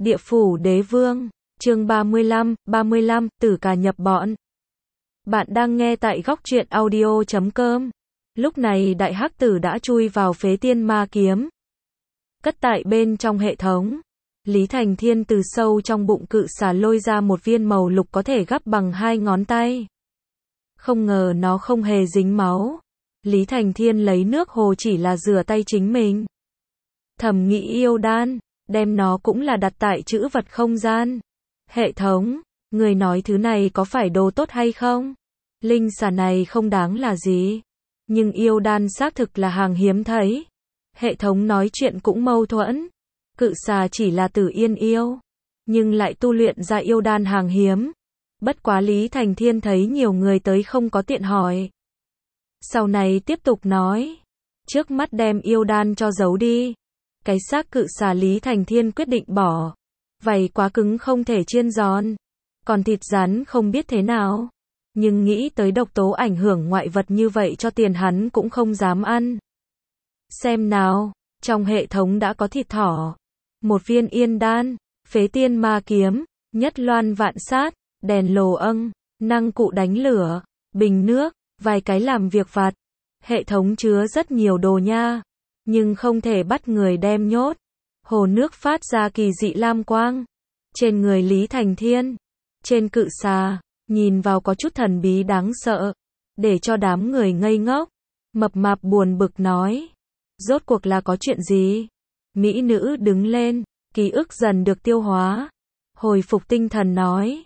Địa phủ đế vương, chương 35, tử cả nhập bọn. Bạn đang nghe tại góc truyện audio.com. Lúc này đại hắc tử đã chui vào phế tiên ma kiếm. Cất tại bên trong hệ thống. Lý Thành Thiên từ sâu trong bụng cự xà lôi ra một viên màu lục có thể gắp bằng 2 ngón tay. Không ngờ nó không hề dính máu. Lý Thành Thiên lấy nước hồ chỉ là rửa tay chính mình. Thầm nghĩ yêu đan, đem nó cũng là đặt tại trữ vật không gian. Hệ thống, người nói thứ này có phải đồ tốt hay không? Linh xà này không đáng là gì. Nhưng yêu đan xác thực là hàng hiếm thấy. Hệ thống nói chuyện cũng mâu thuẫn. Cự xà chỉ là tử yên yêu, nhưng lại tu luyện ra yêu đan hàng hiếm. Bất quá Lý Thành Thiên thấy nhiều người tới không có tiện hỏi. Sau này tiếp tục nói. Trước mắt đem yêu đan cho giấu đi. Cái xác cự xà Lý Thành Thiên quyết định bỏ. Vảy quá cứng không thể chiên giòn. Còn thịt rắn không biết thế nào. Nhưng nghĩ tới độc tố ảnh hưởng ngoại vật như vậy cho tiền hắn cũng không dám ăn. Xem nào, trong hệ thống đã có thịt thỏ. Một viên yên đan, phế tiên ma kiếm, nhất loan vạn sát, đèn lồ âng, năng cụ đánh lửa, bình nước, vài cái làm việc vặt. Hệ thống chứa rất nhiều đồ nha. Nhưng không thể bắt người đem nhốt. Hồ nước phát ra kỳ dị lam quang. Trên người Lý Thành Thiên, trên cự xà, nhìn vào có chút thần bí đáng sợ. Để cho đám người ngây ngốc. Mập mạp buồn bực nói. Rốt cuộc là có chuyện gì? Mỹ nữ đứng lên, ký ức dần được tiêu hóa. Hồi phục tinh thần nói.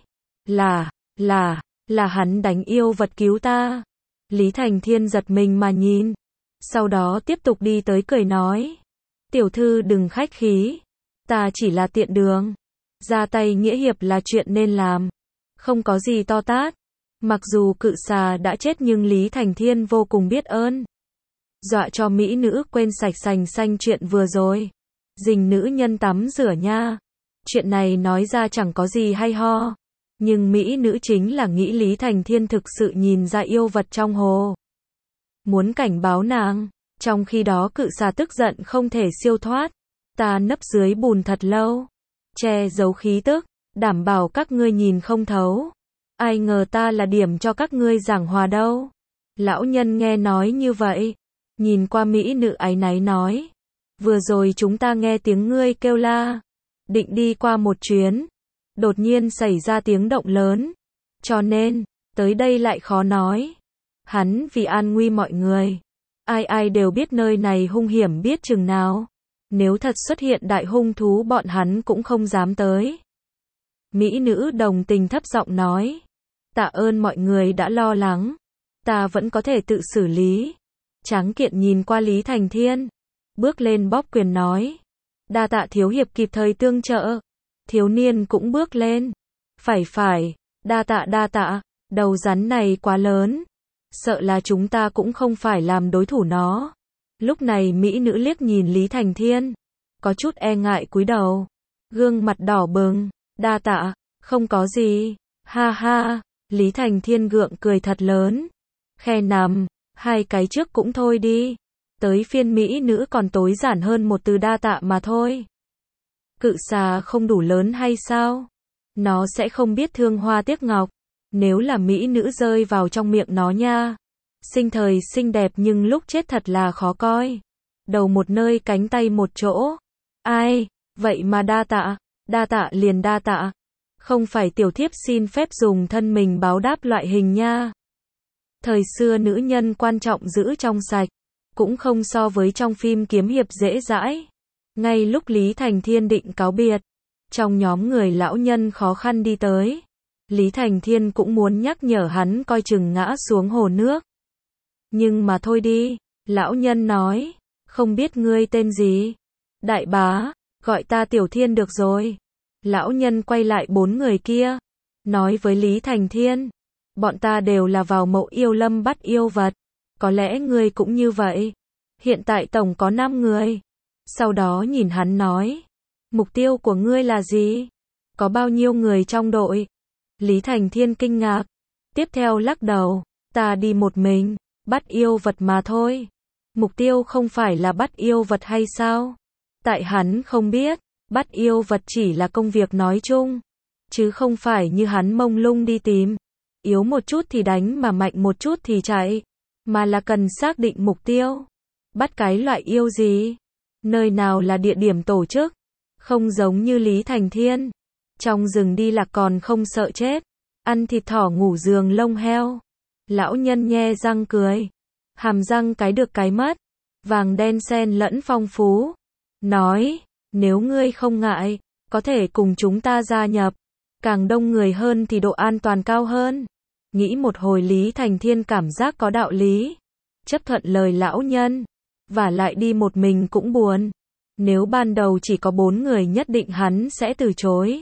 Là hắn đánh yêu vật cứu ta. Lý Thành Thiên giật mình mà nhìn. Sau đó tiếp tục đi tới cười nói. Tiểu thư đừng khách khí. Ta chỉ là tiện đường. Ra tay nghĩa hiệp là chuyện nên làm. Không có gì to tát. Mặc dù cự xà đã chết nhưng Lý Thành Thiên vô cùng biết ơn. Dọa cho mỹ nữ quên sạch sành xanh chuyện vừa rồi. Dình nữ nhân tắm rửa nha. Chuyện này nói ra chẳng có gì hay ho. Nhưng mỹ nữ chính là nghĩ Lý Thành Thiên thực sự nhìn ra yêu vật trong hồ. Muốn cảnh báo nàng. Trong khi đó cự xà tức giận không thể siêu thoát. Ta nấp dưới bùn thật lâu. Che giấu khí tức. Đảm bảo các ngươi nhìn không thấu. Ai ngờ ta là điểm cho các ngươi giảng hòa đâu. Lão nhân nghe nói như vậy. Nhìn qua mỹ nữ áy náy nói. Vừa rồi chúng ta nghe tiếng ngươi kêu la. Định đi qua một chuyến. Đột nhiên xảy ra tiếng động lớn. Cho nên, tới đây lại khó nói. Hắn vì an nguy mọi người. Ai đều biết nơi này hung hiểm biết chừng nào. Nếu thật xuất hiện đại hung thú bọn hắn cũng không dám tới. Mỹ nữ đồng tình thấp giọng nói. Tạ ơn mọi người đã lo lắng. Ta vẫn có thể tự xử lý. Tráng kiện nhìn qua Lý Thành Thiên. Bước lên bóp quyền nói. Đa tạ thiếu hiệp kịp thời tương trợ. Thiếu niên cũng bước lên. Phải, đa tạ, đầu rắn này quá lớn. Sợ là chúng ta cũng không phải làm đối thủ nó. Lúc này mỹ nữ liếc nhìn Lý Thành Thiên. Có chút e ngại cúi đầu. Gương mặt đỏ bừng. Đa tạ, không có gì. Ha, Lý Thành Thiên gượng cười thật lớn. Khe nằm, 2 cái trước cũng thôi đi. Tới phiên mỹ nữ còn tối giản hơn một từ đa tạ mà thôi. Cự xà không đủ lớn hay sao? Nó sẽ không biết thương hoa tiếc ngọc. Nếu là mỹ nữ rơi vào trong miệng nó nha. Sinh thời xinh đẹp nhưng lúc chết thật là khó coi. Đầu một nơi cánh tay một chỗ. Ai, vậy mà đa tạ liền đa tạ. Không phải tiểu thiếp xin phép dùng thân mình báo đáp loại hình nha. Thời xưa nữ nhân quan trọng giữ trong sạch. Cũng không so với trong phim kiếm hiệp dễ dãi. Ngay lúc Lý Thành Thiên định cáo biệt. Trong nhóm người lão nhân khó khăn đi tới. Lý Thành Thiên cũng muốn nhắc nhở hắn coi chừng ngã xuống hồ nước. Nhưng mà thôi đi. Lão nhân nói. Không biết ngươi tên gì? Đại bá, gọi ta Tiểu Thiên được rồi. Lão nhân quay lại 4 người kia. Nói với Lý Thành Thiên. Bọn ta đều là vào mộ yêu lâm bắt yêu vật. Có lẽ ngươi cũng như vậy. Hiện tại tổng có 5 người. Sau đó nhìn hắn nói. Mục tiêu của ngươi là gì? Có bao nhiêu người trong đội? Lý Thành Thiên kinh ngạc. Tiếp theo lắc đầu. Ta đi một mình. Bắt yêu vật mà thôi. Mục tiêu không phải là bắt yêu vật hay sao? Tại hắn không biết. Bắt yêu vật chỉ là công việc nói chung, chứ không phải như hắn mông lung đi tìm. Yếu một chút thì đánh mà mạnh một chút thì chạy, mà là cần xác định mục tiêu. Bắt cái loại yêu gì? Nơi nào là địa điểm tổ chức? Không giống như Lý Thành Thiên. Trong rừng đi lạc còn không sợ chết. Ăn thịt thỏ ngủ giường lông heo. Lão nhân nhe răng cười. Hàm răng cái được cái mất. Vàng đen xen lẫn phong phú. Nói, nếu ngươi không ngại, có thể cùng chúng ta gia nhập. Càng đông người hơn thì độ an toàn cao hơn. Nghĩ một hồi Lý Thành Thiên cảm giác có đạo lý. Chấp thuận lời lão nhân. Và lại đi một mình cũng buồn. Nếu ban đầu chỉ có 4 người nhất định hắn sẽ từ chối.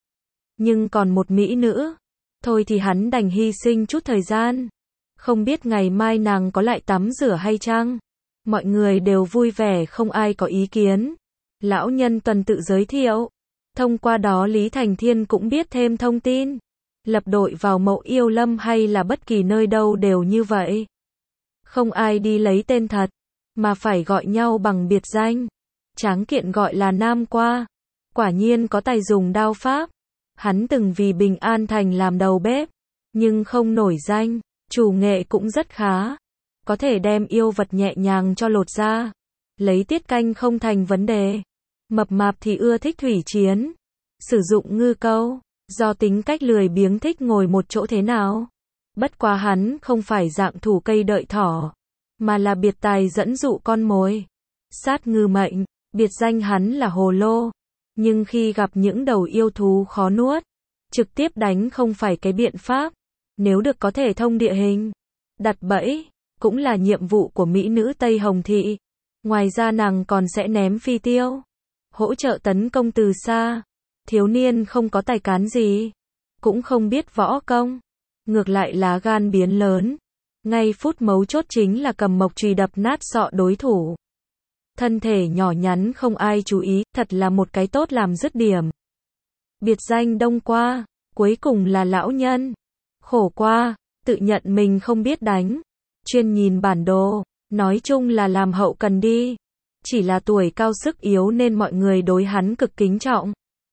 Nhưng còn một mỹ nữ. Thôi thì hắn đành hy sinh chút thời gian. Không biết ngày mai nàng có lại tắm rửa hay chăng? Mọi người đều vui vẻ không ai có ý kiến. Lão nhân tuần tự giới thiệu. Thông qua đó Lý Thành Thiên cũng biết thêm thông tin. Lập đội vào Mậu Yêu Lâm hay là bất kỳ nơi đâu đều như vậy. Không ai đi lấy tên thật, mà phải gọi nhau bằng biệt danh. Tráng kiện gọi là Nam Qua. Quả nhiên có tài dùng đao pháp. Hắn từng vì Bình An Thành làm đầu bếp, nhưng không nổi danh. Chủ nghệ cũng rất khá. Có thể đem yêu vật nhẹ nhàng cho lột ra. Lấy tiết canh không thành vấn đề. Mập mạp thì ưa thích thủy chiến. Sử dụng ngư câu. Do tính cách lười biếng thích ngồi một chỗ thế nào. Bất quá hắn không phải dạng thủ cây đợi thỏ, mà là biệt tài dẫn dụ con mồi. Sát ngư mệnh, biệt danh hắn là Hồ Lô. Nhưng khi gặp những đầu yêu thú khó nuốt, trực tiếp đánh không phải cái biện pháp. Nếu được có thể thông địa hình, đặt bẫy, cũng là nhiệm vụ của mỹ nữ Tây Hồng Thị. Ngoài ra nàng còn sẽ ném phi tiêu, hỗ trợ tấn công từ xa. Thiếu niên không có tài cán gì, cũng không biết võ công, ngược lại lá gan biến lớn. Ngay phút mấu chốt chính là cầm mộc chùy đập nát sọ đối thủ. Thân thể nhỏ nhắn không ai chú ý, thật là một cái tốt làm dứt điểm. Biệt danh Đông Qua, cuối cùng là lão nhân. Khổ qua, tự nhận mình không biết đánh, chuyên nhìn bản đồ, nói chung là làm hậu cần đi. Chỉ là tuổi cao sức yếu nên mọi người đối hắn cực kính trọng.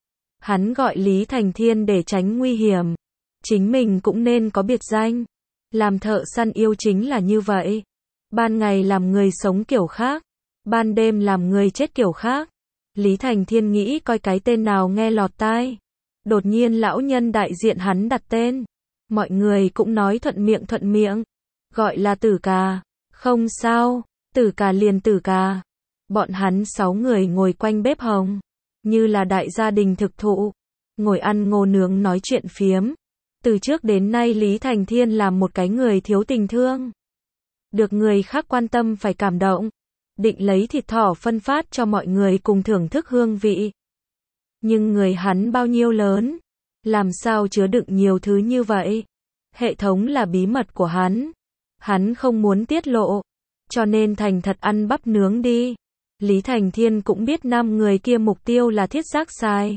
Hắn gọi Lý Thành Thiên để tránh nguy hiểm. Chính mình cũng nên có biệt danh. Làm thợ săn yêu chính là như vậy. Ban ngày làm người sống kiểu khác, ban đêm làm người chết kiểu khác. Lý Thành Thiên nghĩ coi cái tên nào nghe lọt tai. Đột nhiên lão nhân đại diện hắn đặt tên. Mọi người cũng nói thuận miệng. Gọi là Tử Cà. Không sao, Tử Cà liền Tử Cà. Bọn hắn 6 người ngồi quanh bếp hồng, như là đại gia đình thực thụ, ngồi ăn ngô nướng nói chuyện phiếm. Từ trước đến nay Lý Thành Thiên là một cái người thiếu tình thương. Được người khác quan tâm phải cảm động. Định lấy thịt thỏ phân phát cho mọi người cùng thưởng thức hương vị. Nhưng người hắn bao nhiêu lớn, làm sao chứa đựng nhiều thứ như vậy. Hệ thống là bí mật của hắn. Hắn không muốn tiết lộ, cho nên thành thật ăn bắp nướng đi. Lý Thành Thiên cũng biết 5 người kia mục tiêu là thiết giác sai.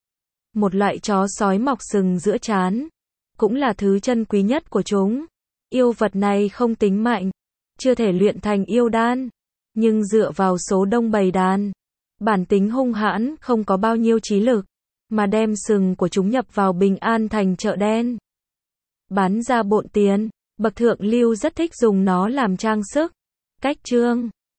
Một loại chó sói mọc sừng giữa trán. Cũng là thứ chân quý nhất của chúng. Yêu vật này không tính mạnh, chưa thể luyện thành yêu đan. Nhưng dựa vào số đông bầy đàn, bản tính hung hãn không có bao nhiêu trí lực. Mà đem sừng của chúng nhập vào Bình An Thành chợ đen. Bán ra bộn tiền. Bậc thượng lưu rất thích dùng nó làm trang sức. Cách trương.